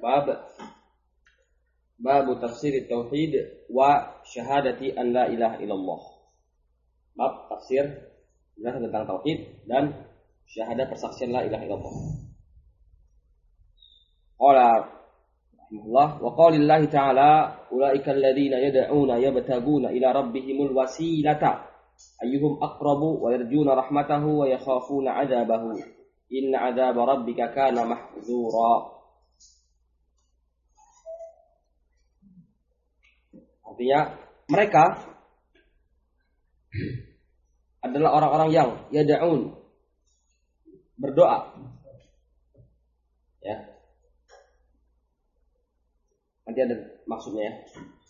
bab tafsir tauhid wa syahadati an la ilaha illallah. Bab tafsir tentang tauhid dan syahadat persaksian la ilaha illallah. Qala rahimahullah wa qaulillahi ta'ala ulaika alladziina yad'uuna yabtaguna ila rabbihimul wasilata ayyuhum aqrabu wa yarjuna rahmatahu wa yakhafuna 'adzabahu inna 'adzaba rabbika kana mahdzura. Artinya mereka adalah orang-orang yang yad'un, berdoa, ya. Nanti ada maksudnya ya.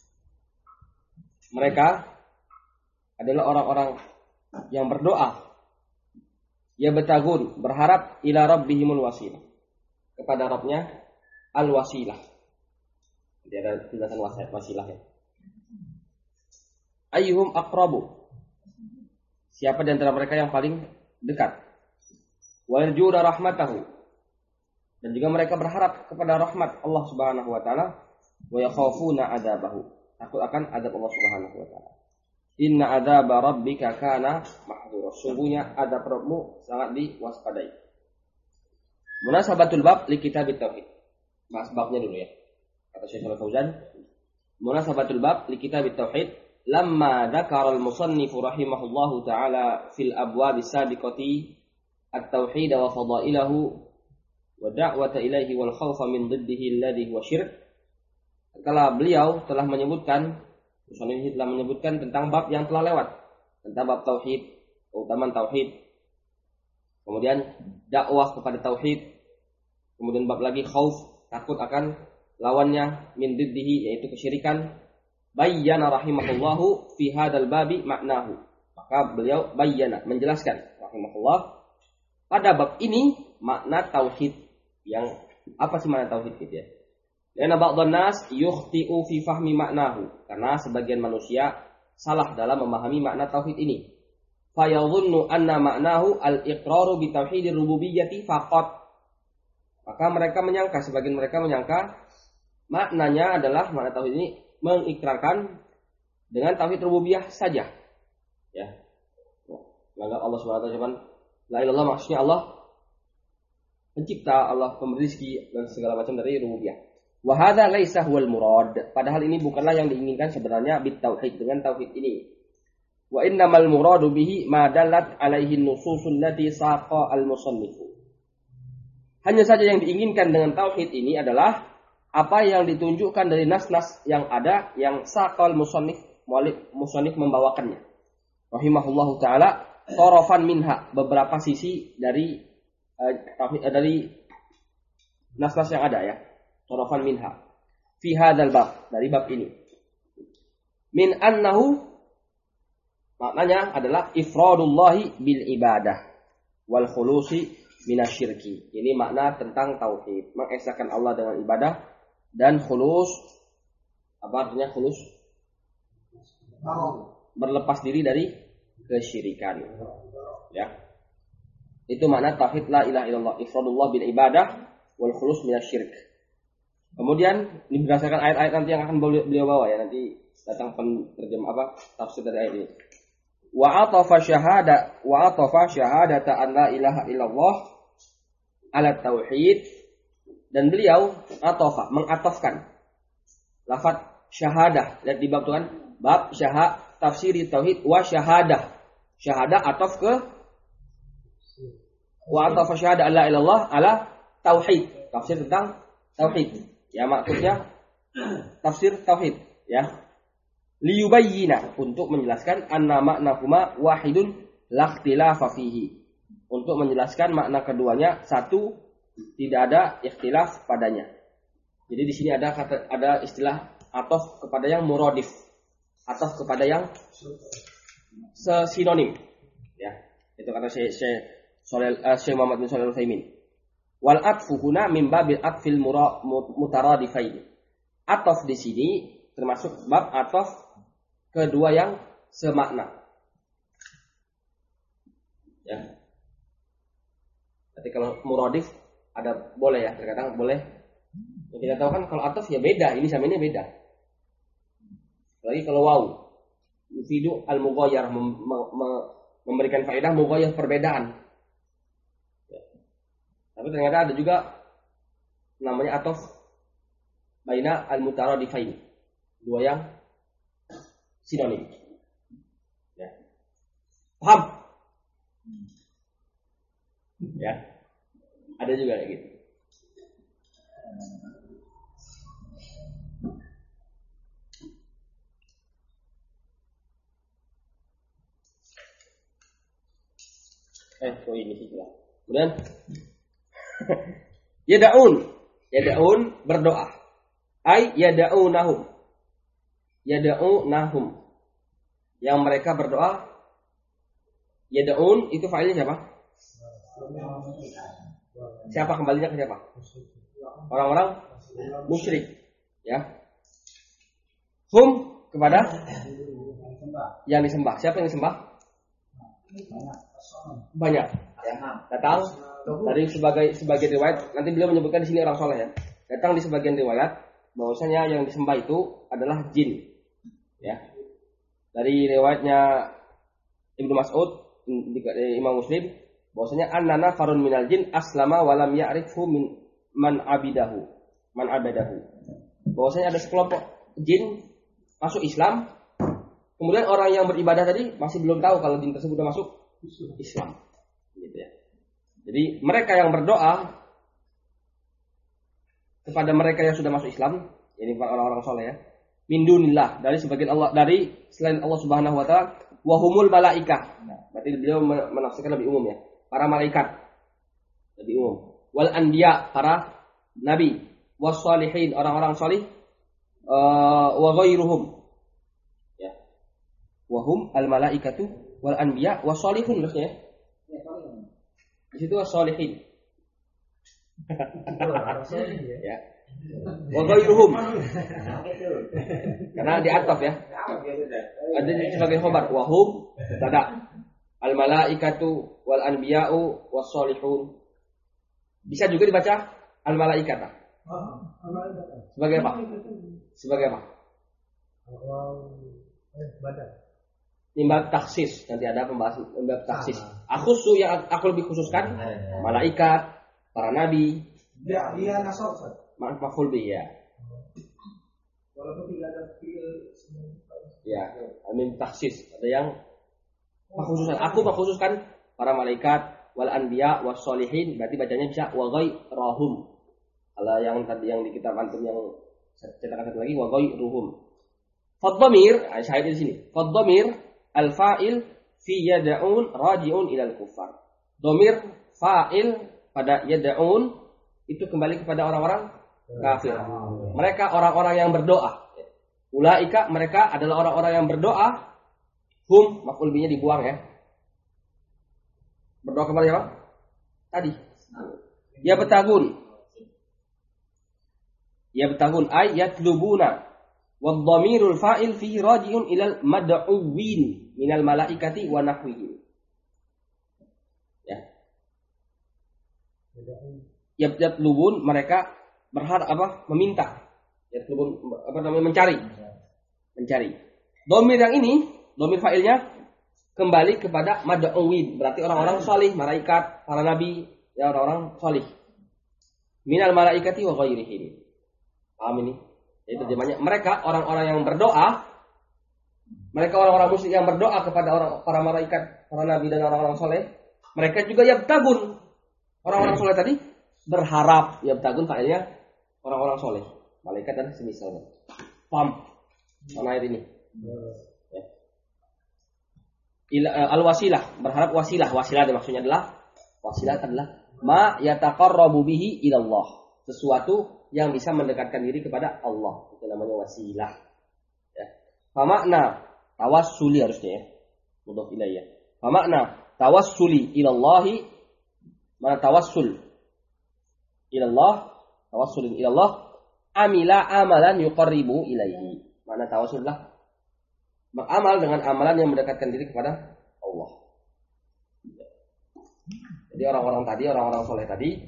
Mereka adalah orang-orang yang berdoa, yabtagun, berharap ila rabbihimul wasilah, kepada Rabbnya al-wasilah. Jadi ada penjelasan wasilah ya. Ayyuhum aqrabu, siapa di antara mereka yang paling dekat. Wa yarjuna rahmatahu, dan juga mereka berharap kepada rahmat Allah Subhanahu wa taala. Wa yakhafuna adzabahu, takut akan azab Allah Subhanahu wa taala. Inna adzaba rabbika kana mahdhura, sungguhnya azab Rabbmu sangat diwaspadai. Munasabatul bab li kitabit tauhid. Bahas babnya dulu ya. Kata Syekh Al-Fauzan, munasabatul bab li kitabit tauhid lamma dzakara al-musannif rahimahullahu taala fil abwab as-sabiqati at-tauhid wa fadailahu wa da'wata ilaihi wal khawfa min diddihi alladhi huwa syirk. Setelah beliau telah menyebutkan, musannif telah menyebutkan tentang bab yang telah lewat, tentang bab tauhid, keutamaan tauhid, kemudian dakwah kepada tauhid, kemudian bab lagi khauf, takut akan lawannya, min diddihi, yaitu kesyirikan. Bayyana rahimahullahu fi hadzal babi maknahu, maka beliau bayyana, menjelaskan rahimahullah pada bab ini makna tauhid. Yang apa sih makna tauhid gitu ya? Karena ba'dhan nas yukhti'u fi fahmi maknahu, karena sebagian manusia salah dalam memahami makna tauhid ini. Fa yadhunnu anna maknahu al-iqraru bi tauhidir rububiyyati faqat, maka mereka menyangka, sebagian mereka menyangka maknanya adalah, makna tauhid ini mengikrarkan dengan tauhid rububiyah saja, ya. Maka Allah Subhanahu wa taala, la ilallah, maksudnya Allah pencipta, Allah pemberi rezeki dan segala macam dari rububiyah. Wa hadza laisa huwal murad, padahal ini bukanlah yang diinginkan sebenarnya bit tauhid, dengan tauhid ini. Wa innamal muradu bihi ma dallat alaihi nususul lati saqa al musannif. Hanya saja yang diinginkan dengan tauhid ini adalah apa yang ditunjukkan dari nas-nas yang ada, yang saqal musannif membawakannya. Rahimahullahu taala, tarafan minha, beberapa sisi dari dari nas-nas yang ada ya. Tarafan minha fi hadzal bab, dari bab ini. Min annahu, maknanya adalah ifradullahi bil ibadah wal khulusi minasyirki. Ini makna tentang tauhid, mengesahkan Allah dengan ibadah dan khulus. Apa artinya khulus? Berlepas diri dari kesyirikan, ya. Itu makna tauhid la ilaha illallah, ifradullah bil ibadah wal khulus minasyirik. Kemudian ini berdasarkan ayat-ayat nanti yang akan beliau bawa ya, nanti datang penterjemah tafsir dari ayat ini. Wa atafa syahadata an la ilaha illallah ala tauhid, dan beliau mengatofkan lafaz syahadah. Lihat di bab Tuhan, bab tafsiri tauhid wa syahadah. Syahadah atof ke wa atafa syahadah la ilallah ala tauhid, tafsir tentang tauhid. Ya, maksudnya tafsir tauhid, ya. Liyubayyina, untuk menjelaskan anna ma'nahuma wahidun la ikhtilafa fihi, untuk menjelaskan makna keduanya satu, tidak ada ikhtilaf padanya. Jadi di sini ada istilah atof kepada yang muradif, atof kepada yang sinonim, ya. Itu kata Syekh Muhammad bin Shalih Al-Utsaimin. Wal atfu huna min babil atfil mutaradifain. Atof di sini termasuk bab atof kedua yang semakna, ya. Jadi kalau muradif ada boleh ya, terkadang boleh Yang kita tahu kan kalau ataf ya beda, ini sama ini beda. Lagi kalau waw, yufidu al-mughayyar, memberikan faedah mughayyar, perbedaan. Ya. Tapi ternyata ada juga namanya ataf baina al-mutaradifain, dua yang sinonim. Ya. Paham? Ya. Ada juga kayak gitu. Ini sih lah. Kemudian yada'un berdoa. Ay yada'unahum. Yang mereka berdoa. Yada'un itu fa'ilnya siapa? Siapa kembalinya ke siapa? Orang-orang musyrik, ya. Hum kepada yang disembah. Siapa yang disembah? Banyak. Ya. Datang dari sebagai riwayat. Nanti beliau menyebutkan di sini orang soleh, ya. Datang di sebagian riwayat bahwasanya yang disembah itu adalah jin. Ya. Dari riwayatnya Ibnu Mas'ud, Imam Muslim, bahwasanya annana farun minal jin aslama walam ya'rifhu min man abadahu. Bahwasanya ada sekelompok jin masuk Islam, kemudian orang yang beribadah tadi masih belum tahu kalau jin tersebut sudah masuk Islam. Gitu ya. Jadi mereka yang berdoa kepada mereka yang sudah masuk Islam, ini orang-orang soleh, ya. Min dunillah, dari sebagian Allah, dari selain Allah Subhanahu wa taala, wa humul malaikah. Nah, berarti beliau menafsirkan lebih umum, ya. Para malaikat lebih umum. Wal anbiya, para nabi. Was sholihin, orang-orang salih. Wa ghairuhum. Ya. Wa hum al malaikatu wal anbiya was sholihun, maksudnya. Di situ was sholihin. Ya. Wa ghairuhum. Karena di ataf, ya. Ada sebagai khabar wa hum tada. Al malaikatu wal anbiya'u was sholihun. Bisa juga dibaca al malaikata. Sebagai apa? Sebagai apa? Nimbab taksis. Nanti ada pembahasan nimbab taksis. Akhusu yang aku lebih khususkan malaikat, para nabi. Dia nasab. Maf'ul bih, ya. Walaupun tidak ada fi'il. Ya, amin taksis. Ada yang mengkhususkan. Aku mengkhususkan para malaikat wal anbiya was sholihin, berarti bacanya bisa wa ghairahum. Kalau yang tadi yang di kitab antum yang cetakan satu lagi wa ghairuhum. Fadhamir, syahid di sini. Fadhamir al fa'il fi yad'un raji'un ila al kuffar. Dhamir fa'il pada yad'un itu kembali kepada orang-orang kafir. Mereka orang-orang yang berdoa. Ulaika, mereka adalah orang-orang yang berdoa. Hum, maf'ul bihnya dibuang, ya. Berdoa kepada siapa? Tadi. Ya betagun ay yatlubuna. Wadhamirul fa'il fihi raji'un ilal mad'uwin minal malaikati wa nahwihim. Ya. Yatlubun, mereka berharap apa? Meminta. Yatlubun apa namanya? Mencari. Dhamir yang ini, dhamir fa'ilnya kembali kepada mad'uwin, berarti orang-orang salih, malaikat, para nabi, ya, orang-orang salih. Minal malaikati wa ghairihim. Paham ini? Jadi terjemahnya, mereka orang-orang yang berdoa, mereka orang-orang musyrik yang berdoa kepada para malaikat, para nabi dan orang-orang saleh. Mereka juga yabtagun. Orang-orang saleh tadi berharap, yabtagun fa'ilnya orang-orang saleh, malaikat dan semisalnya. Paham? Mana ayat ini? Al-wasilah, berharap wasilah. Wasilah maksudnya adalah ma yataqarrabu bihi ilallah, sesuatu yang bisa mendekatkan diri kepada Allah. Itu namanya wasilah. Ya. Fa makna tawassuli harusnya, ya. Mudhaf ilaih. Fa makna tawassuli ilallahi, mana tawassul ilallah, tawassul ilallah, amila amalan yuqarribu ilaihi. Mana tawassul lah beramal dengan amalan yang mendekatkan diri kepada Allah. Jadi orang-orang soleh tadi,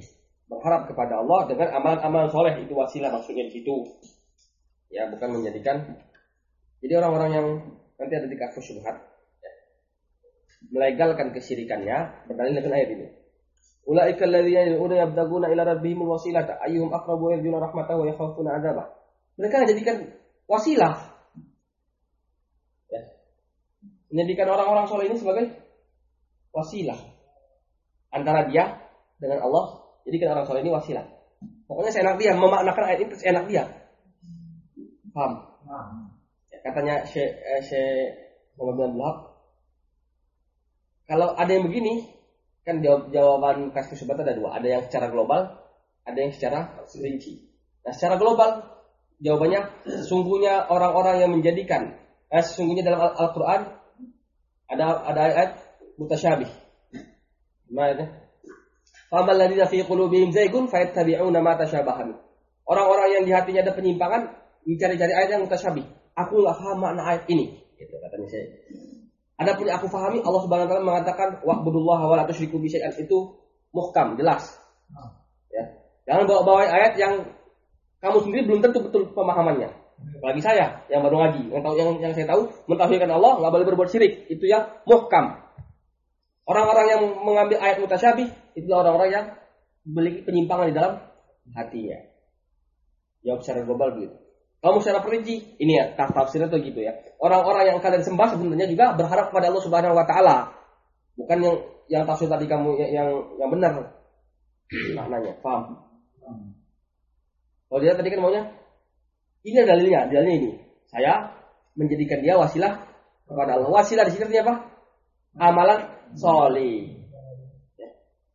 berharap kepada Allah dengan amalan-amalan soleh, itu wasilah maksudnya di situ. Ya, bukan menjadikan. Jadi orang-orang yang nanti ada di kafir syubhat, ya, melegalkan kesyirikannya berdalil dengan ayat ini. Ulaika alladziina yad'una yabtaguna ila rabbihimul wasilata ayyuhum aqrabu yarjuna rahmatahu wa yakhafuna 'adzabah. Mereka jadikan wasilah. Ya. Menjadikan orang-orang soleh ini sebagai wasilah antara dia dengan Allah. Jadikan orang soleh ini wasilah. Pokoknya seenak dia memaknakan ayat ini seenak dia. Paham? Ya, katanya Syekh Muhammad bin Wahab, kalau ada yang begini, kan jawaban kasus syubhat ada dua. Ada yang secara global, ada yang secara rinci. Nah, secara global jawabannya sesungguhnya orang-orang yang menjadikan sesungguhnya dalam Al-Qur'an ada ayat mutasyabih. Gimana? Famal ladzina fi qulubihim zaygun fayattabi'una ma tasyabaha min. Orang-orang yang di hatinya ada penyimpangan mencari-cari ayat yang mutasyabih. Aku enggak paham makna ayat ini, gitu katanya saya. Adapun yang aku pahami, Allah Subhanahu wa taala mengatakan wa'budullaha wa la tusyriku bihi syai'an, itu muhkam, jelas. Ya. Jangan bawa-bawa ayat yang kamu sendiri belum tentu betul pemahamannya. Apalagi saya yang baru ngaji, yang saya tahu mentauhidkan Allah, enggak boleh berbuat syirik, itu yang muhkam. Orang-orang yang mengambil ayat mutasyabih itulah orang-orang yang memiliki penyimpangan di dalam hatinya. Jawab secara global begitu. Kalau secara perinci, ini ya tafsirnya tuh gitu ya. Orang-orang yang kalian sembah sebenarnya juga berharap kepada Allah Subhanahu wa taala. Bukan yang tafsir tadi kamu yang benar maknanya. Paham? Kalau dia tadi kan maunya ini dalilnya ini. Saya menjadikan dia wasilah kepada Allah. Wasilah di sini artinya apa? Amalan soleh. Ya.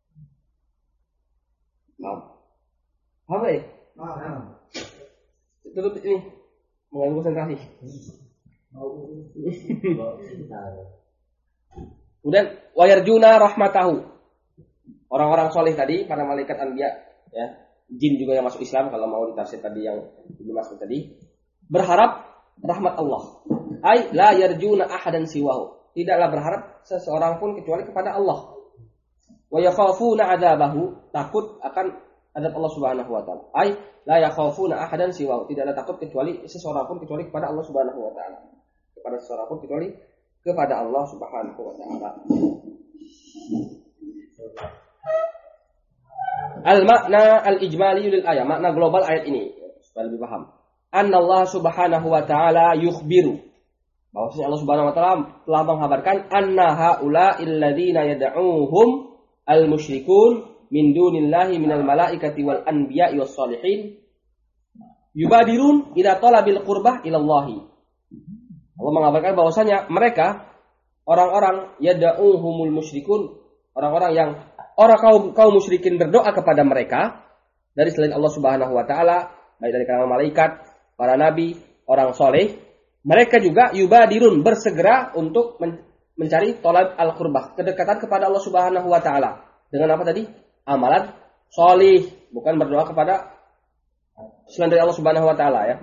Paham ya? Tutup ini mengganggu konsentrasi. Kemudian wayarjuna rahmatahu. Orang-orang soleh tadi, para malaikat anbiya, ya, jin juga yang masuk Islam kalau mau ditafsir tadi yang dimaksud tadi, berharap rahmat Allah. Ai la yarjuna ahadan siwahu. Tidaklah berharap seseorang pun kecuali kepada Allah. Wa yakhafuna 'adzabahu, takut akan azab Allah Subhanahu wa taala. Ai la yakhafuna ahadan siwahu, tidaklah takut kecuali seseorang pun kecuali kepada Allah Subhanahu wa taala. Kepada seseorang pun kecuali kepada Allah Subhanahu wa taala. Al-makna al-ijmali lil ayat, makna global ayat ini supaya lebih paham. Anna Allah Subhanahu wa taala yukhbiru, bahwasanya Allah Subhanahu wa taala telah menghabarkan anna haula illadzina yad'uuhum al-musyrikun min dunillahi minal malaikati wal anbiya'i was salihin yubadirun ila talabil qurbah ilallahi. Allah mengabarkan bahwasanya mereka orang-orang yad'uuhumul musyrikun, orang-orang yang kaum musyrikin berdoa kepada mereka dari selain Allah Subhanahu wa taala, baik dari kalangan malaikat, para nabi, orang soleh. Mereka juga yubadirun, bersegera untuk mencari tolab al-qurbah, kedekatan kepada Allah Subhanahu wa taala. Dengan apa tadi? Amalan soleh, bukan berdoa kepada selain dari Allah Subhanahu wa taala, ya.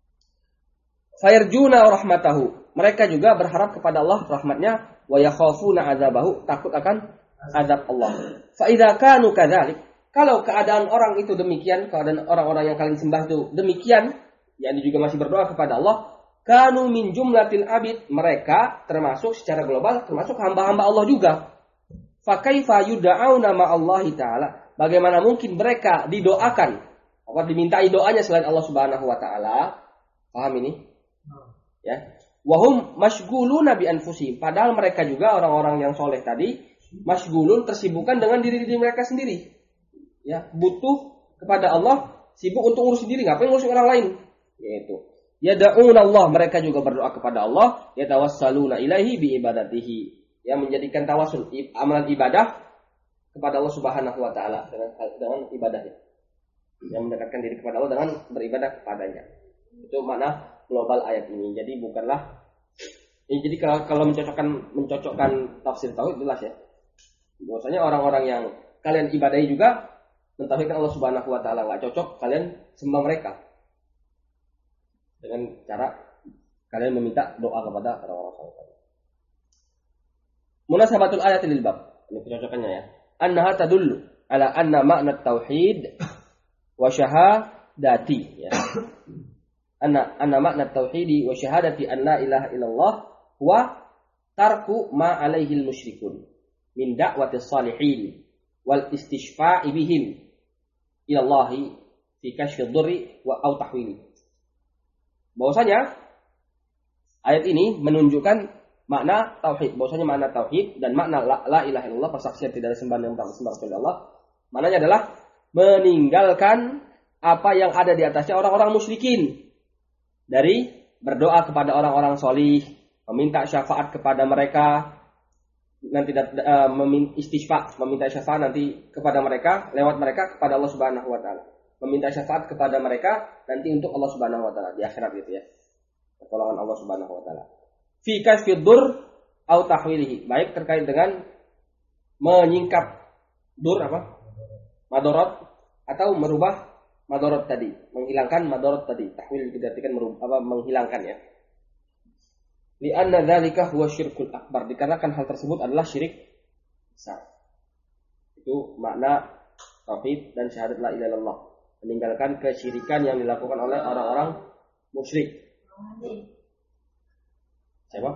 Fayarjuna rahmatahu, mereka juga berharap kepada Allah rahmatnya, wa yakhafuna azabahu, takut akan azab Allah. Fa idza kanu kadzalik, kalau keadaan orang itu demikian, keadaan orang-orang yang kalian sembah itu demikian, yakni juga masih berdoa kepada Allah, kanu min jumlatil abid, mereka termasuk secara global termasuk hamba-hamba Allah juga. Fa kaifa yud'auna ma Allah taala, bagaimana mungkin mereka didoakan atau dimintai doanya selain Allah Subhanahu wa taala? Paham ini? Ya. Wahum masyghuluna bi anfusihim, padahal mereka juga orang-orang yang soleh tadi masyghulun, tersibukkan dengan diri mereka sendiri. Ya, butuh kepada Allah, sibuk untuk urus sendiri, ngapain ngurus orang lain? Yaitu yad'una Allah, mereka juga berdoa kepada Allah, yatawassaluna ilaihi bi ibadatihi, yang menjadikan tawasul amalan ibadah kepada Allah Subhanahu wa taala dengan ibadahnya. Yang mendekatkan diri kepada Allah dengan beribadah kepadanya. Itu makna global ayat ini. Jadi bukanlah jadi kalau mencocokkan tafsir tauhid jelas ya. Bahwasanya orang-orang yang kalian ibadahi juga mentauhidkan Allah Subhanahu wa taala, enggak cocok kalian sembah mereka. Dengan cara kalian meminta doa kepada orang-orang saleh. Munasabatul ayat lil bab. Ini kecocokannya ya. Annaha tadullu ala anna makna tauhid wa syahadati ya. Anna makna tauhidi wa syahadati an la ilaha illallah wa tarku ma alaihi al-musyrikun min da'wati salihin wal istishfa'i bihim ila Allah fi kashfi dhurri wa au tahwili. Bahwasanya ayat ini menunjukkan makna tauhid. Bahwasanya makna tauhid dan makna la ilaha illallah, persaksian tidak ada sembahan yang berhak kecuali Allah. Maknanya adalah meninggalkan apa yang ada di atasnya orang-orang musyrikin dari berdoa kepada orang-orang solih, meminta syafaat kepada mereka, nanti istisqa, meminta syafaat nanti kepada mereka, lewat mereka kepada Allah Subhanahu wa taala. Meminta syafaat kepada mereka nanti untuk Allah Subhanahu wa taala di akhirat gitu ya. Pertolongan Allah Subhanahu wa taala. Fi kasfi dur au tahwilihi, baik terkait dengan menyingkap dur apa? Madarat atau merubah madarat tadi, menghilangkan madarat tadi. Tahwil diartikan merubah menghilangkan ya. Li anna dzalika huwa syirkul akbar, dikarenakan hal tersebut adalah syirik besar. Itu makna tauhid dan syahadat la ilaha illallah, meninggalkan kesyirikan yang dilakukan oleh orang-orang musyrik. Siapa?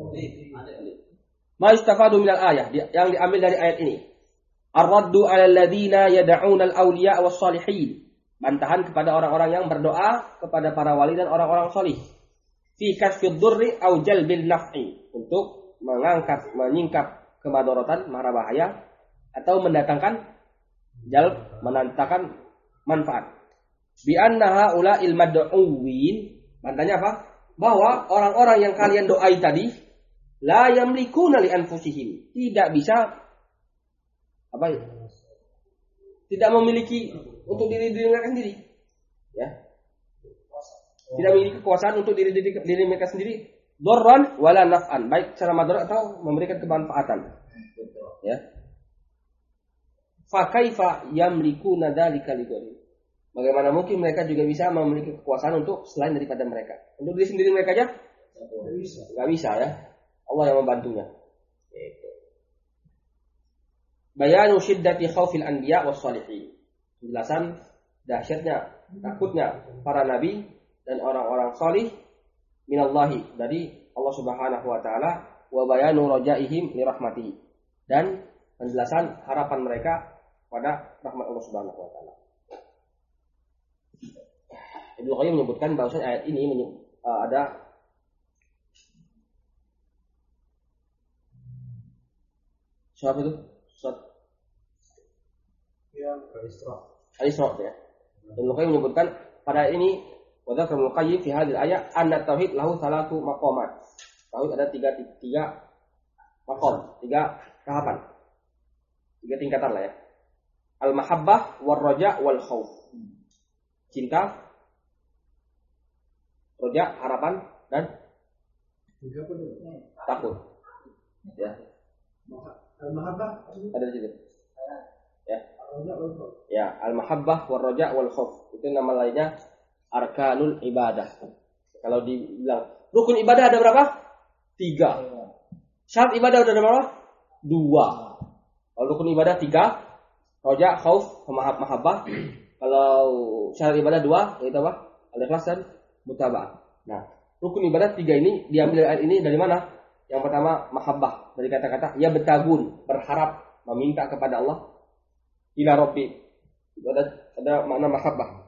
Ma istafadu minal ayah, yang diambil dari ayat ini. Ar-raddu 'alal ladzina yad'una al-awliya was-salihin. Bantahan kepada orang-orang yang berdoa kepada para wali dan orang-orang salih. Fi kasfid durri aw jalbil naf'i, untuk mengangkat, menyingkap kemadharatan, mara bahaya, atau mendatangkan jalb, mendatangkan manfaat. Bi anna haula'il mad'uwin, bantahnya apa? Bahwa orang-orang yang kalian doai tadi la yamlikuna li anfusihim, tidak bisa apa ya? Tidak memiliki untuk diri mereka sendiri. Ya. Tidak memiliki kekuasaan untuk diri mereka sendiri, dorran wala naf'an, baik secara madarat atau memberikan kemanfaatan. Ya. Fa kaifa yamlikuna dzalika li ghairi? Bagaimana mungkin mereka juga bisa memiliki kekuasaan untuk selain daripada mereka? Untuk diri sendiri mereka aja? Enggak bisa ya. Allah yang membantunya. Bayanu syiddati khaufil anbiya was salihin. Penjelasan dahsyatnya, takutnya para nabi dan orang-orang salih minallahi, dari Allah Subhanahu wa taala, wa bayanu rajaihim li rahmatihi, dan penjelasan harapan mereka pada rahmat Allah Subhanahu wa taala. Ibnu Qayyim menyebutkan bahwa ayat ini ada siapa itu? Al-Isra ya. Ibnu Qayyim menyebutkan pada ini wa dzakara Ibnu Qayyim fi hadhihi al-ayat anna tauhid lahu salatu maqamat. Tauhid ada tiga maqam, tiga tahapan. Tiga tingkatan lah ya. Al-mahabbah war raja wal khauf. Cinta, roja, harapan, dan takut. Ya. Al-mahabbah ada di situ. Ya. Ya, al-mahabbah war raja wal khauf. Itu nama lainnya arkanul ibadah. Kalau dibilang rukun ibadah ada berapa? 3. Syarat ibadah ada berapa? 2. Kalau rukun ibadah 3, raja, khauf, mahabbah. Kalau syarat ibadah 2, yaitu apa? Al-ikhlas dan mutaba'ah. Nah, rukun ibadah 3 ini diambil ayat ini dari mana? Yang pertama mahabbah, dari kata-kata ya betagun, berharap, meminta kepada Allah. Ila Rabbi, itu ada makna mahabbah.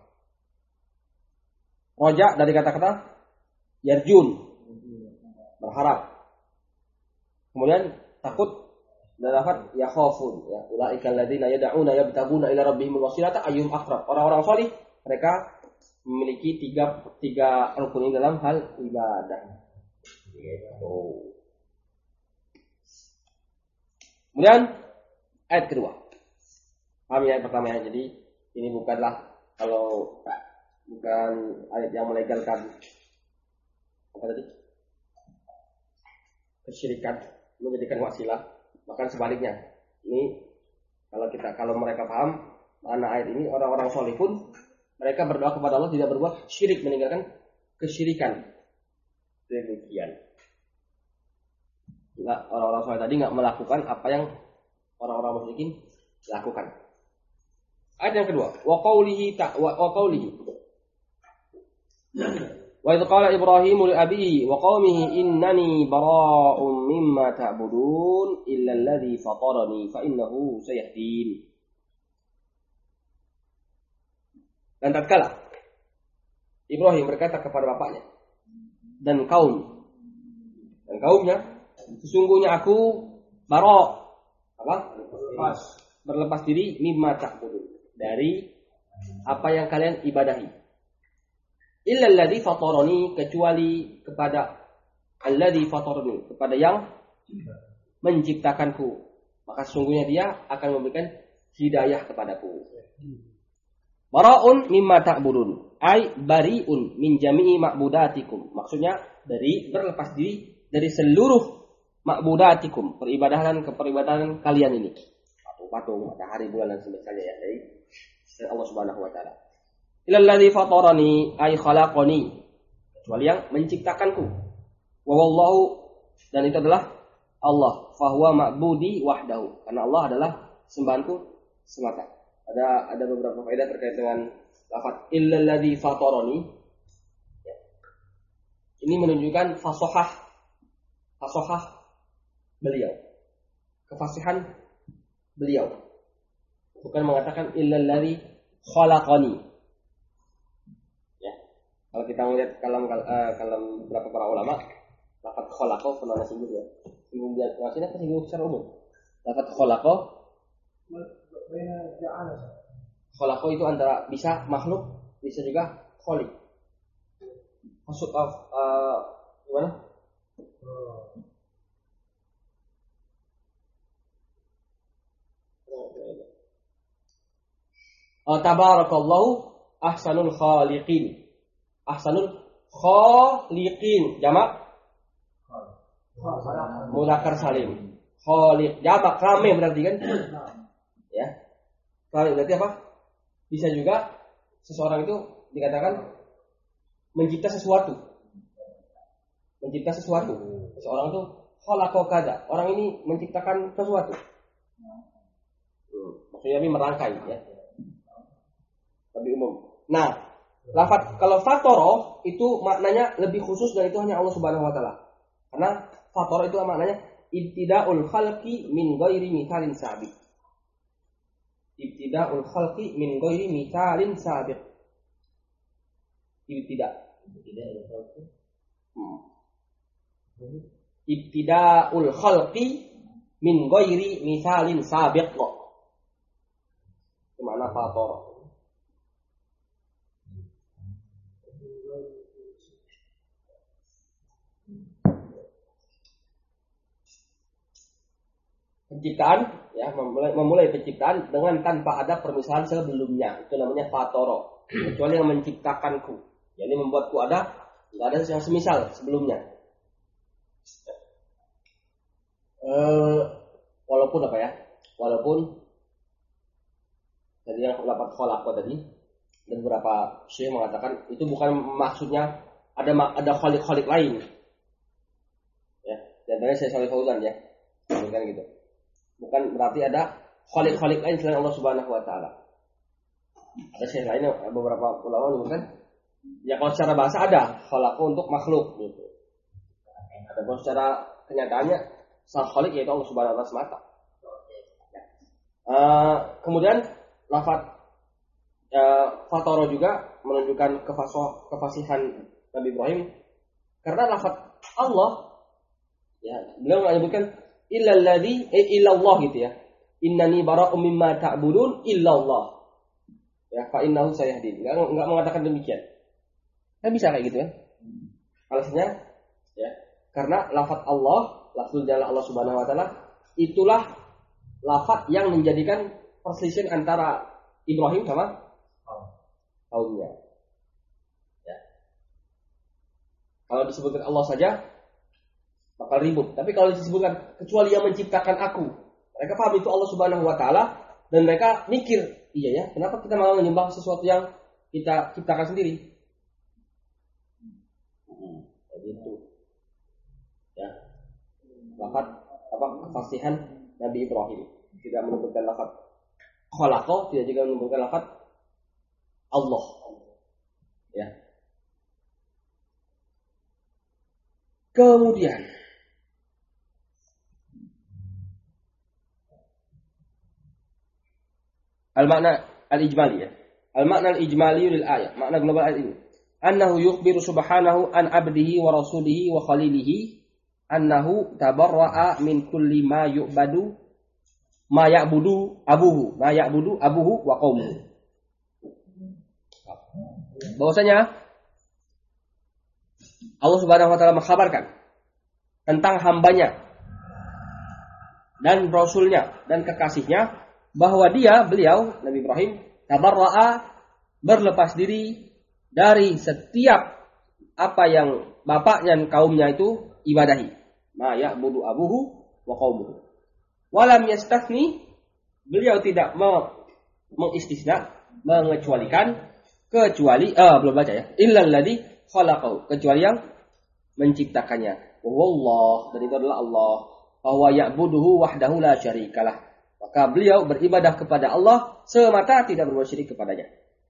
Raja dari kata-kata yarjun, berharap. Kemudian takut dari lafaz ya khaufun, ya ulaikal ladzina yad'una yabtaguna ila rabbihimul wasilata ayyuhum aqrab. Orang-orang salih mereka memiliki tiga rukun ini dalam hal ibadah. Gitu. Kemudian ayat kedua. Paham ya, ayat pertama ya. Jadi ini bukanlah bukan ayat yang melegalkan apa tadi? Kesyirikan, menjadikan wasilah. Bahkan sebaliknya. Ini kalau mereka paham makna ayat ini, orang-orang saleh pun mereka berdoa kepada Allah tidak berbuat syirik, meninggalkan kesyirikan. Demikian. Orang-orang saleh tadi nggak melakukan apa yang orang-orang musyrikin lakukan. Ayat yang kedua, wa qawlihi wa idh qala Ibrahim li abihi wa qaumihi innani bara'un mimma ta'budun illa alladhi fatarani fa innahu sayahdin. Dan tatkala Ibrahim berkata kepada bapaknya dan kaumnya, sesungguhnya aku berlepas diri mimma ta'budun, dari apa yang kalian ibadahi. Illa alladhi fatarani, kecuali kepada alladhi fatarani, kepada yang menciptakanku, maka sesungguhnya dia akan memberikan hidayah kepadaku. Bara'un mimma ta'budun, ay bari'un min jami'i ma'budatikum. Maksudnya dari berlepas diri dari seluruh ma'budatikum, peribadahan kalian ini. Patung, matahari, bulan dan semisalnya ya, dari Allah Subhanahu wa taala. Illal ladzi fatarani ay khalaqani, kecuali yang menciptakanku. Wa wallahu, dan itu adalah Allah, fahuwa ma'budi wahdahu, karena Allah adalah sembahanku semata. Ada beberapa faedah terkait dengan lafaz illal ladzi fatarani. Ya. Ini menunjukkan fasahah beliau, kefasihan beliau, bukan mengatakan illal ladzi khalaqani. Ya. Kalau kita melihat kalam beberapa para ulama, lafaz khalaqah pernah disinggung ya. Singgung dia maksudnya singgung secara umum. Lafaz khalaqah khalaqah itu antara bisa makhluk, bisa juga khaliq. Maksud gimana? Tabarakallahu ahsanul khaliqin. Ahsanul khaliqin jamak mudzakkar salim. Khaliq jamak rame berarti kan? Ya. Khaliq berarti apa? Bisa juga seseorang itu dikatakan mencipta sesuatu. Seseorang itu khalaqa kada. Orang ini menciptakan sesuatu. Maksudnya ini merangkai ya. Lebih umum. Nah, lafaz kalau fatoro itu maknanya lebih khusus, dan itu hanya Allah Subhanahu wa taala. Karena fatoro itu maknanya ibtida'ul khalqi min ghairi mithalin sabiq. Ibtida'ul khalqi min ghairi mithalin sabiq. Ibtida'ul khalqi min ghairi mithalin sabiq. Itu makna fatoro. Penciptaan ya, memulai penciptaan dengan tanpa ada permisalan sebelumnya, itu namanya fatoro. Kecuali yang menciptakanku, jadi membuatku ada, nggak ada yang semisal sebelumnya. Walaupun tadi yang dapat kholako tadi, dan beberapa syekh mengatakan itu bukan maksudnya ada kholik lain. Ya, dan tadi saya Shalih Fauzan ya, bukan gitu. Bukan berarti ada kholik lain selain Allah Subhanahu wa taala. Ada syekh lain, beberapa ulama menyebutkan ya kalau secara bahasa ada kholako untuk makhluk gitu. Adapun secara kenyataannya sang kholik yaitu Allah Subhanahu wa taala semata. Kemudian lafaz fatoro juga menunjukkan kefasihan Nabi Ibrahim, karena lafaz Allah ya, beliau menyebutkan illallah gitu ya. Innani bara'um mimma ta'budun illallah. Ya, fa innahu sayahdin. Enggak mengatakan demikian. Kan bisa kayak gitu ya. Alasannya ya, karena lafaz Allah, lafzul jalal Allah Subhanahu wa taala, itulah lafaz yang menjadikan perselisihan antara Ibrahim sama kaumnya. Ya. Kalau disebutkan Allah saja bakal ribut. Tapi kalau disebutkan kecuali yang menciptakan aku, mereka paham itu Allah Subhanahu wa taala, dan mereka mikir, iya ya, kenapa kita malah menyembah sesuatu yang kita ciptakan sendiri? Begitu. Ya. Lafaz kefasihan Nabi Ibrahim, tidak menyebutkan lafaz khalaqa tidak juga menggunakan lafaz Allah. Ya. Kemudian al-makna al-ijmali ya. Al-makna al-ijmali lil ayat. Makna global ayat ini. Annahu yukhbiru subhanahu an abdihi wa rasulihi wa khalilihi annahu tabarra'a min kulli ma yu'badu ma ya'budu abuhu wa qaumuhu. Bahwasanya Allah Subhanahu wa taala mengkhabarkan tentang hambanya dan rasulnya dan kekasihnya bahwa beliau Nabi Ibrahim tabarra'a berlepas diri dari setiap apa yang bapaknya dan kaumnya itu ibadahi. Ma ya'budu abuhu wa qaumuhu. Walam yastathni, beliau tidak mengistisna, mengecualikan kecuali belum baca ya. Illal ladzi khalaqahu, kecuali yang menciptakannya. Wallah, dan itu adalah Allah. Bahwa ya'buduhu wahdahu la syarikalah. Maka beliau beribadah kepada Allah semata, tidak berbuat syirik kepadanya.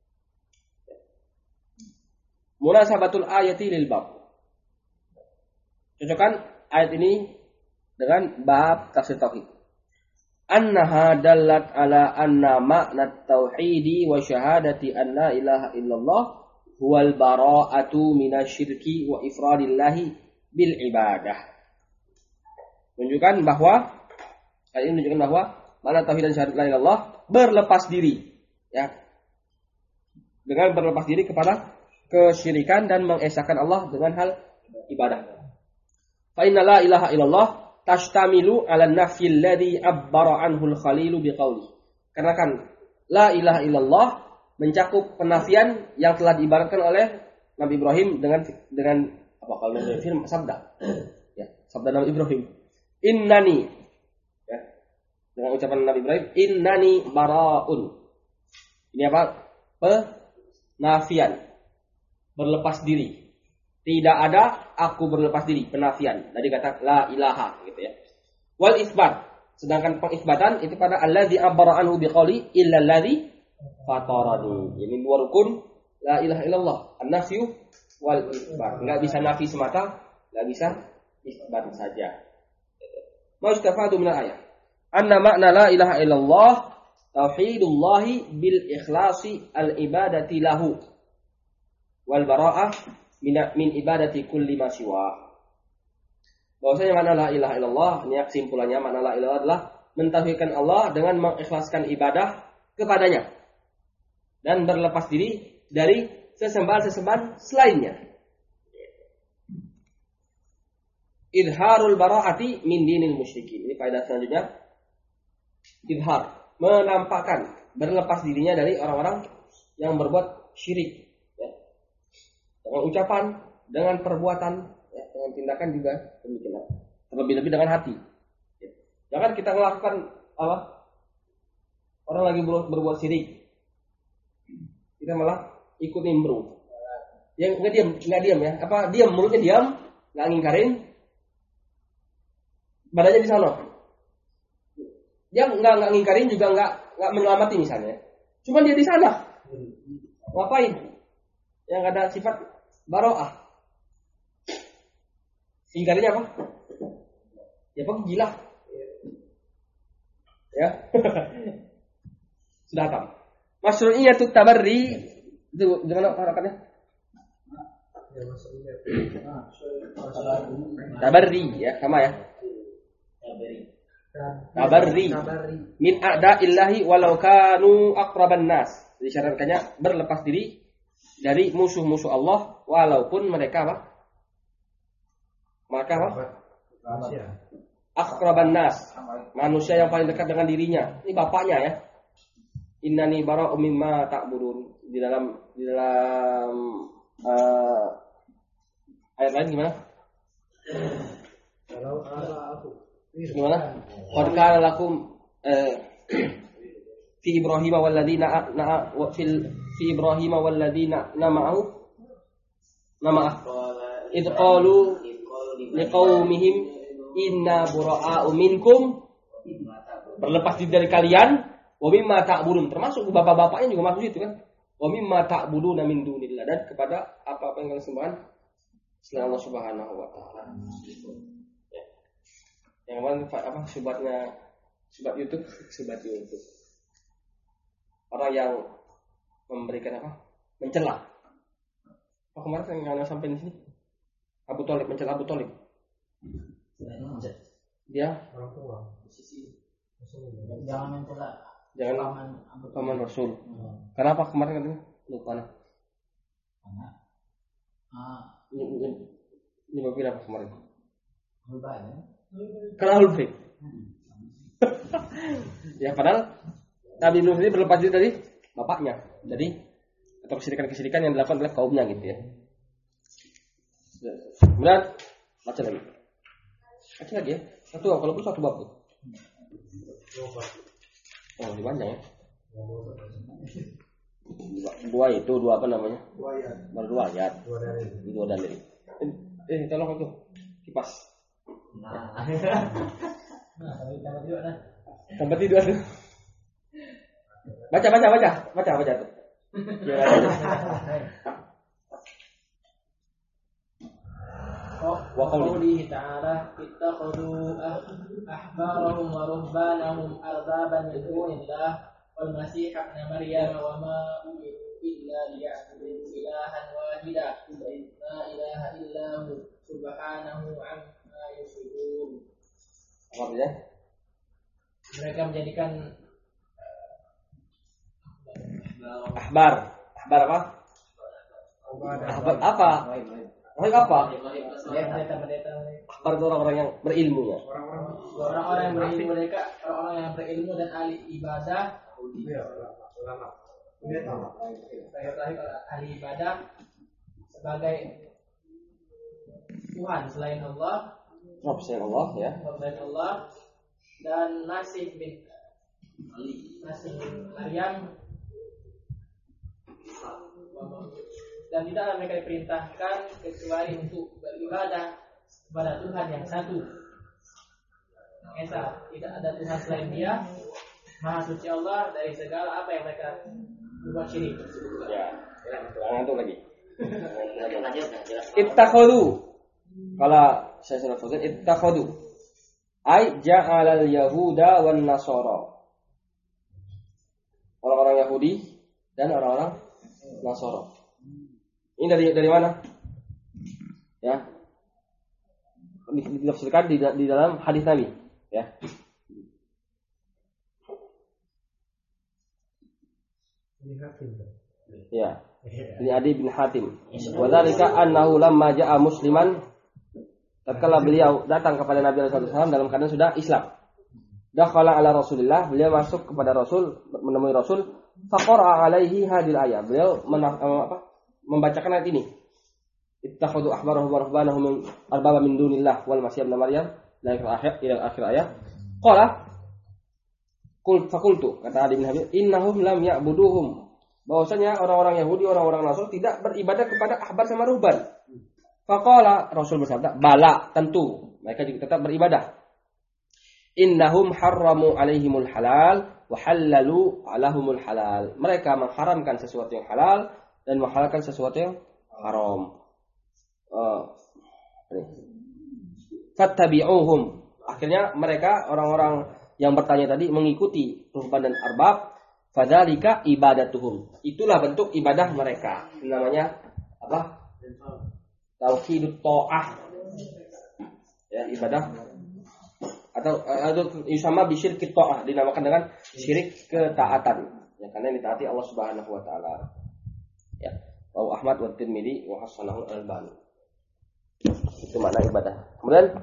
Munasabatul ayati lil bab. Cocokkan ayat ini dengan bab tafsir tauhid. Annaha dallat ala anna ma'na tauhidi wa syahadati an la ilaha illallah huwal bara'atu minasyirki wa ifradillahi bil ibadah. Menunjukkan bahwa ayat ini menunjukkan bahwa makna tauhid dan syahadat la ilaha illallah berlepas diri, ya. Dengan berlepas diri kepada kesyirikan dan mengesahkan Allah dengan hal ibadah. Fa inna la ilaha illallah tashtamilu ala nafyi alladhi abbara anhu al-khalilu biqauli. Karena kan la ilaha illallah mencakup penafian yang telah diibaratkan oleh Nabi Ibrahim dengan apa kalau firman sabda. Ya, sabda Nabi Ibrahim. Innani, ya, dengan ucapan Nabi Ibrahim, innani bara'un. Ini apa? Penafian. Berlepas diri. Tidak ada aku berlepas diri, penafian. Tadi kata la ilaha gitu ya. Wal isbat, sedangkan pengisbatan itu pada allazi abbara anhu biqauli illa allazi fatarani. Ini dua rukun la ilaha illallah, an-nafyu wal isbat. Enggak bisa nafi semata, enggak bisa isbat saja. Mustafadu min ayat. Anna makna la ilaha illallah tauhidullahi bil ikhlasi al ibadati lahu wal bara'ah min ibadati kulli ma siwa. Bahwasanya makna la ilaha illallah, ini kesimpulannya makna la ilaha illallah adalah mentauhidkan Allah dengan mengikhlaskan ibadah kepadanya dan berlepas diri dari sesembahan-sesembahan selainnya. Idharul bara'ati min dinil musyrikin. Ini faedah selanjutnya. Idhar, menampakkan berlepas dirinya dari orang-orang yang berbuat syirik. Dengan ucapan, dengan perbuatan, ya, dengan tindakan juga demikian. Terlebih-lebih dengan hati. Ya. Jangan kita melakukan apa? Orang lagi berbuat syirik, kita malah ikut nimbrung. Yang nggak diam ya? Apa diam? Mulutnya diam, nggak ngingkarin, badannya di sana. Dia nggak ngingkarin juga nggak menyelamatin misalnya. Cuman dia di sana. Ngapain? Yang ada sifat baro'ah. Ingkarinnya apa? Ya apa? Gila. Ya. Sudah tahu. Masyru'iyatut tabarri itu gimana harapannya? Tabarri ya, sama ya. Tabarri min a'da'illahi walau kanu aqraban nas. Disyaratkannya berlepas diri dari musuh-musuh Allah walaupun mereka apa? Maka apa? Aqraban nas, manusia yang paling dekat dengan dirinya. Ini bapaknya ya. Innani bara'u mimma ta'budun. Di dalam ayat lain gimana? Kalau aku gimana? Qad kana lakum fi Ibrahim walladzina fi Ibrahim walladzina ma'ahu id qalu liqaumihim inna bura'a'u minkum, berlepas diri dari kalian Wa mimma ta'budun, termasuk bapak-bapaknya juga masuk itu kan. Wa mimma ta'buduna min dunillah, dan kepada apa-apa yang kalian sembahkan selain Allah Subhanahu wa taala. Ya. Yang mana sobat YouTube. Orang yang memberikan mencela. Kemarin yang sampai di sini Abu Thalib, mencela Abu Thalib. Dia orang tua. Jangan mencela. Jangan paman Rasul. Kenapa kemarin katanya lupa nah? Karena Ini bapak apa kemarin? lupa ya. Karena lupa. Ya padahal Nabi Nuh ini berlepas diri dari bapaknya. Jadi atau kesirikan yang dilakukan oleh kaumnya gitu ya. Kemudian baca lagi ya. Kalau pun satu bab tuh. Oh, lebih panjang ya. Dua apa namanya? Baru 2 ayat. 2 dalil. Tolong aku kipas. Sampai tidur. Baca tuh. Wa qawlihi ta'ala ittakhadhu ahbarahum wa ruhbanahum arbaban min dunillah wal masih ibn maryam wa ma umiru illa liya'budu ilahan wahida la ilaha illa hu subhanahu amma yushrikun. Apa artinya? Mereka menjadikan Ahbar apa? Ahbar apa? Rahib apa? Pendeta. Ahbar itu orang-orang yang berilmu ya. Orang-orang yang berilmu mereka, orang-orang yang berilmu dan ahli ibadah. Terakhir ahli ibadah sebagai Tuhan selain Allah. Selain Allah ya. Selain Allah dan Masih bin Maryam. Dan tidaklah mereka diperintahkan kecuali untuk beribadah kepada Tuhan yang satu, yang esa. Tidak ada Tuhan selain Dia. Maha suci Allah dari segala apa yang mereka berbuat syirik. Ya, ngantuk lagi. Ittakhadhu. Kalau saya sudah sebutkan ittakhadhu. Ai ja'alal yahuda wan nasara. Orang-orang Yahudi dan orang-orang Nasara. Ini dari mana? Ya. Ditafsirkan di dalam hadis Nabi, ya. Ya. Ini Adi bin Hatim. Wa dzalika annahu lamma ja'a musliman, tatkala beliau datang kepada Nabi sallallahu alaihi wasallam dalam keadaan sudah Islam. Dakhala ala Rasulillah, beliau masuk kepada Rasul, menemui Rasul, faqara alaihi hadil ayat. Beliau membacakan ayat ini. Ittakhadhu ahbarahum wa ruhbanahum arbaba min dunillah wal masih ibn maryam ila akhir ayat. Qala fakultu, kata Ali bin Habib, innahum lam ya'buduhum. Bahwasanya orang-orang Yahudi, orang-orang Nasrani tidak beribadah kepada ahbar sama ruhban. Faqala, Rasul bersabda, bala, tentu mereka juga tetap beribadah. Innahum harramu alaihimul halal wa halalu alahumul halal. Mereka mengharamkan sesuatu yang halal dan menghalalkan sesuatu yang haram. Fattabi'uhum. Akhirnya mereka orang-orang yang bertanya tadi mengikuti ruhban dan arbab. Fadzalika ibadatuhum. Itulah bentuk ibadah mereka. Namanya apa? Tauhidut ta'ah. Ya, ibadah atau yusama bisyirkit ta'ah, dinamakan dengan syirik ketaatan. Ya, karena ditaati Allah Subhanahu wa taala. Ya. Rawahu Ahmad wa Tirmidzi wa hasanahu al-Albani. Itu makna ibadah. Kemudian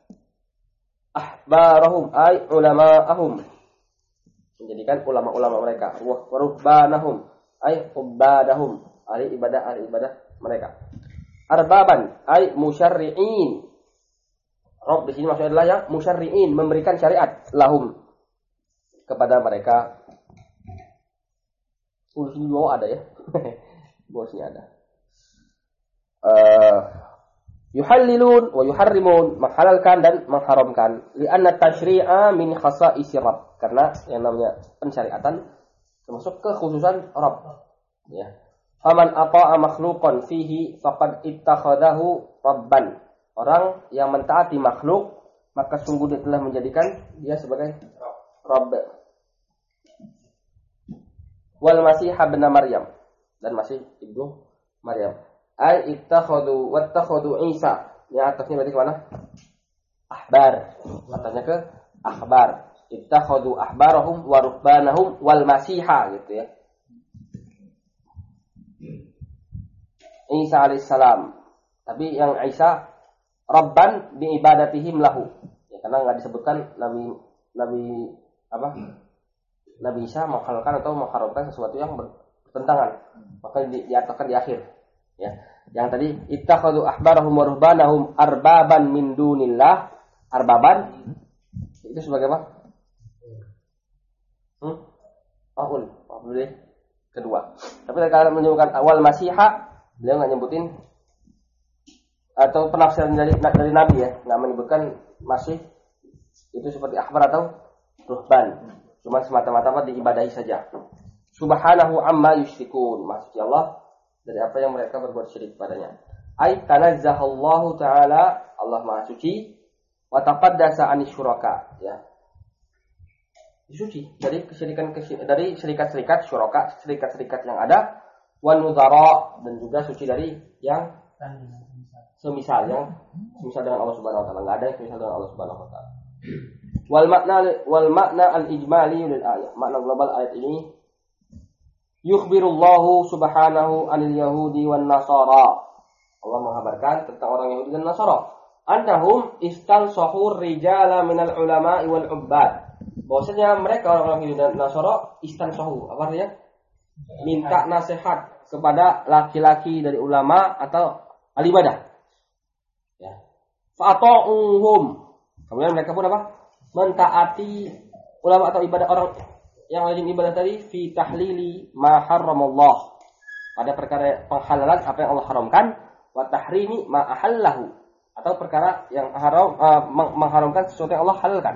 ahbarahum ay ulama'ahum, menjadikan ulama-ulama mereka, wa ruhbanahum ay ubadahum, ahli ibadah mereka. Arbaban ay musyarri'in. Rabb di sini maksudnya adalah yang musyarri'in, memberikan syariat lahum kepada mereka. Di bawah ada ya. Bawahnya ada. Yuhallilun wa yuharrimun, menghalalkan dan mengharamkan. Li'anna tashri'a min khasa'isi Rabb, karena yang namanya pensyariatan termasuk kekhususan Rabb. Ya. Faman ata'a makhluqan fihi faqad ittakhadahu rabban. Orang yang mentaati makhluk, maka sungguh dia telah menjadikan dia sebagai Rabb. Wal Masih ibn Maryam, dan Masih ibnu Maryam. Ai ittakhadu wattakhadu Isa. Ya, atasnya berarti ke mana? Ahbar. Atasnya ke akhbar. Ittakhadu ahbarahum wa ruhbanahum wal Masiha, gitu ya. Isa alaihissalam. Tapi yang Isa Rabban bi ibadatihim lahu. Ya, karena enggak disebutkan Nabi Isa menghalalkan atau mengharamkan sesuatu yang bertentangan. Maka diatakan di akhir. Ya. Yang tadi ittakhadhu ahbarahum wa ruhbanahum arbaban min dunillah. Arbaban itu sebagai apa? Maf'ul kedua. Tapi kalau menyebutkan awal Masiha, beliau enggak nyebutin atau penafsiran dari Nabi ya, enggak menyebutkan Masih itu seperti akhbar atau ruhban. Cuma semata-mata diibadahi saja. Subhanahu amma yusyrikun. Maksudnya Allah dari apa yang mereka berbuat syirik padanya. Ai tanazzahallahu ta'ala, Allah Maha Suci, wa taqaddasa anis syuraka, ya. Suci dari dari syirikat-syirikat syuraka, syirikat-syirikat yang ada, wa nuzara, dan juga suci dari yang semisal dengan Allah Subhanahu wa taala. Enggak ada yang semisal dengan Allah Subhanahu wa taala. Wal makna al-ijmali lil ayat. Makna global ayat ini, yukhbirullahu subhanahu anil yahudi wan nasara. Allah mengabarkan tentang orang Yahudi dan Nasara. Annahum istansahu rijala minal ulama'i wal ubbad. Bahwasanya mereka orang Yahudi dan Nasara istansahu, apa artinya? Minta nasihat kepada laki-laki dari ulama atau ahli ibadah. Ya. Fa'ata'uhum. Kemudian mereka pun apa? Mentaati ulama atau ibadah orang yang wajib ibadah tadi fi tahlili ma harramallah, pada perkara penghalalan apa yang Allah haramkan, wa tahrimi ma ahallahu, atau perkara yang mengharamkan sesuatu yang Allah halalkan.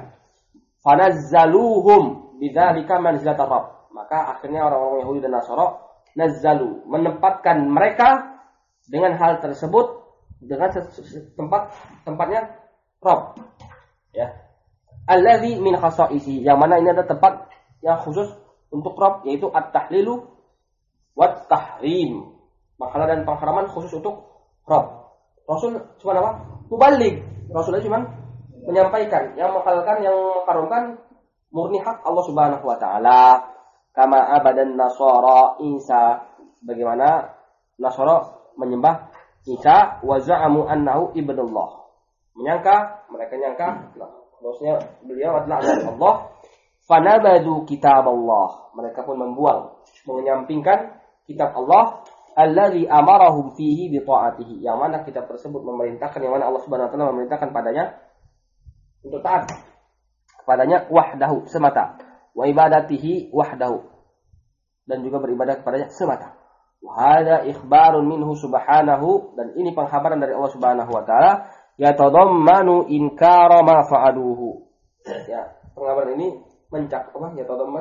Fanazzaluhum bidzalika manzilatar rabb, maka akhirnya orang-orang Yahudi dan Nasara nazzalu, menempatkan mereka dengan hal tersebut dengan tempatnya Rabb, ya. Allazi min khasa'isi, yang mana ini adalah tempat yang khusus untuk Rabb, yaitu at-tahlilu wat tahrim, menghalal dan pengharaman khusus untuk Rabb. Rasul cuma apa? Muballigh. Rasulnya cuma menyampaikan, yang menghalalkan, yang mengharamkan murni hak Allah Subhanahu wa taala. Kama abadan nasara Isa, bagaimana Nasara menyembah Isa, wa za'amu annahu ibnullah. Mereka nyangka maksudnya beliau adalah anak Allah. Fanabadu kitab Allah, mereka pun menyampingkan kitab Allah, allazi amarahum fihi bi ta'atihi, yang mana kitab tersebut memerintahkan, yang mana Allah Subhanahu wa taala memerintahkan padanya untuk taat kepadanya wahdahu, semata, wa ibadatihi wahdahu, dan juga beribadah kepadanya semata. Wa hadza ikhbarun minhu subhanahu, dan ini pengkhabaran dari Allah Subhanahu wa taala, yatadammanu inkara ma fa'aluhu. Ya, pengkhabaran ini mencakup apa?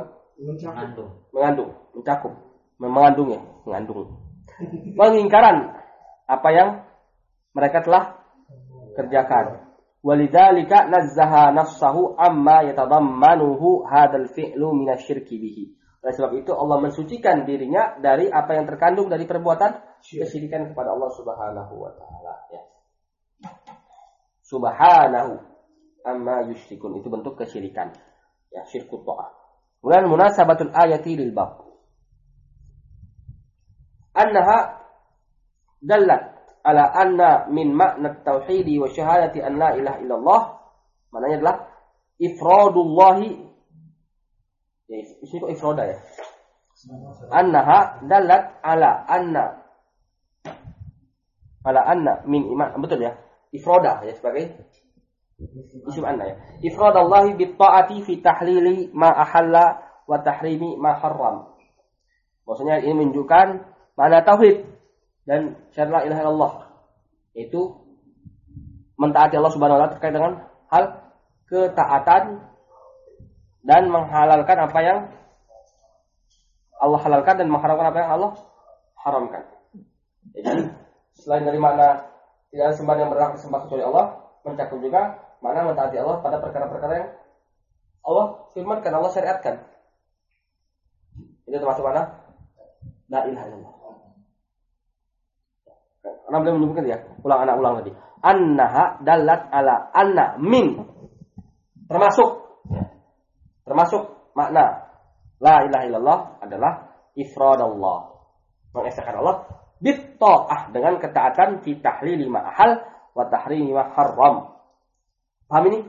Mengandung pengingkaran apa yang mereka telah kerjakan. Walidzalika nazzaha nafsahu amma yatadammanuhu hadzal fi'lu minasyirki bihi. Oleh sebab itu Allah mensucikan dirinya dari apa yang terkandung dari perbuatan kesyirikan kepada Allah Subhanahu wa taala, ya. Subhanahu amma yusyrikun, itu bentuk kesyirikan, ya, syirkut ta'ah. Kemudian munasabatul ayati lil bab, annaha dallat ala anna min makna tauhid wa syahadati an la ilaha illallah, maknanya adalah ifradullahi, ya, ini kok ifrada ya, annaha dallat ala anna min iman, betul ya, ifrada ya, sebagai isim anna ya, ifradallahi bi ta'ati fi tahlili ma ahalla wa tahrimi ma harram. Maksudnya ini menunjukkan makna tauhid dan syariat la ilaha illallah, itu mentaati Allah Subhanahu wa taala terkait dengan hal ketaatan dan menghalalkan apa yang Allah halalkan dan mengharamkan apa yang Allah haramkan. Jadi selain dari makna tidak ada sembahan yang berhak disembah kecuali Allah, mencakup juga makna mentaati Allah pada perkara-perkara yang Allah firmankan, Allah syariatkan. Itu termasuk mana? La ilaha illallah. Karena beliau menyebutkan ya, ulang tadi. Annaha dalat ala anna min. Termasuk makna la ilaha illallah adalah ifradallah. Mengesahkan Allah bitta'ah dengan ketaatan fi tahlili ma ahal wa tahrimi ma haram. Paham ini?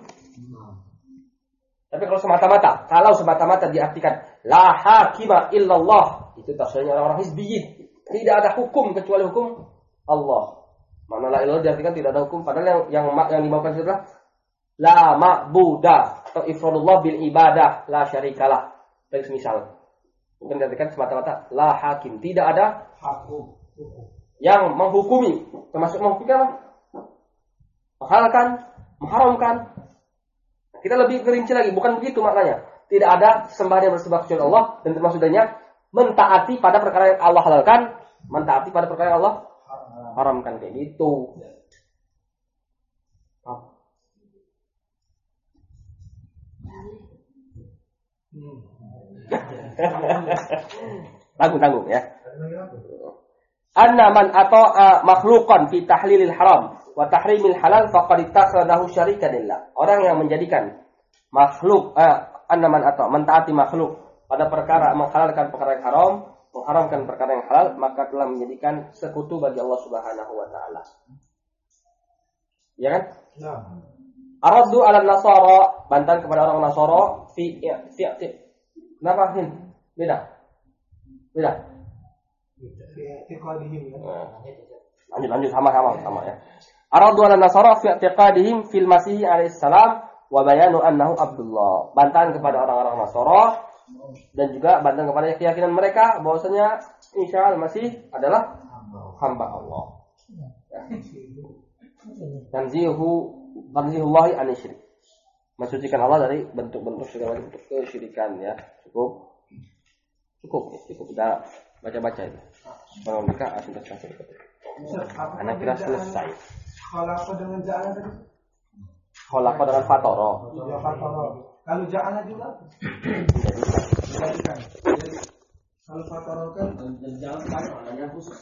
Tapi kalau semata-mata diartikan la hakima illallah, itu tafsirnya orang-orang hizbiyyin. Tidak ada hukum kecuali hukum Allah. Makna la ilaha diartikan tidak ada hukum, padahal yang dimaukan itu adalah la ma'budah atau ifradullah bil ibadah la syarikalah. Dari semisal mungkin diartikan semata-mata la hakim, tidak ada Hakum. yang menghukumi, termasuk menghukumi apa? Menghalalkan, mengharamkan. Kita lebih rinci lagi, bukan begitu maknanya. Tidak ada sembahan yang bersembah kecuali Allah, dan termasuk darinya mentaati pada perkara yang Allah halalkan, mentaati pada perkara yang Allah haramkan, kayak gitu. Tanggung ya. Anna man ata'a makhluqan fi tahlilil haram wa tahrimil halal faqad ittakhadahu syarikan lillah. Orang yang menjadikan makhluk anna man ata'a mentaati makhluk pada perkara menghalalkan perkara yang haram, mengharamkan perkara yang halal, maka telah menjadikan sekutu bagi Allah Subhanahu wa taala. Ya kan? Nah. Araddu 'ala nasara, bantahan kepada orang Nasara fi kenapa hin? Beda. I'tiqadihim ya. Lanjut sama ya. Araddu 'ala nasara fi i'tiqadihim fil Masih alaihi salam wa bayanu annahu Abdullah. Bantahan kepada orang-orang Nasara dan juga bantahan kepada keyakinan mereka bahwasanya Isa al-Masih adalah hamba Allah. Ya. Tanzihullahi an syirk. Mensucikan Allah dari bentuk-bentuk segala bentuk kesyirikan ya. Cukup kita baca-baca itu. Kalau mereka akan selesai. Anak kita selesai. Khalaqa dengan ja'ala tadi? Khalaqa dengan fatara. Ya fatara. Kalau ja'ala juga? Jadikan. Kalau fatara kan jangan maknanya khusus.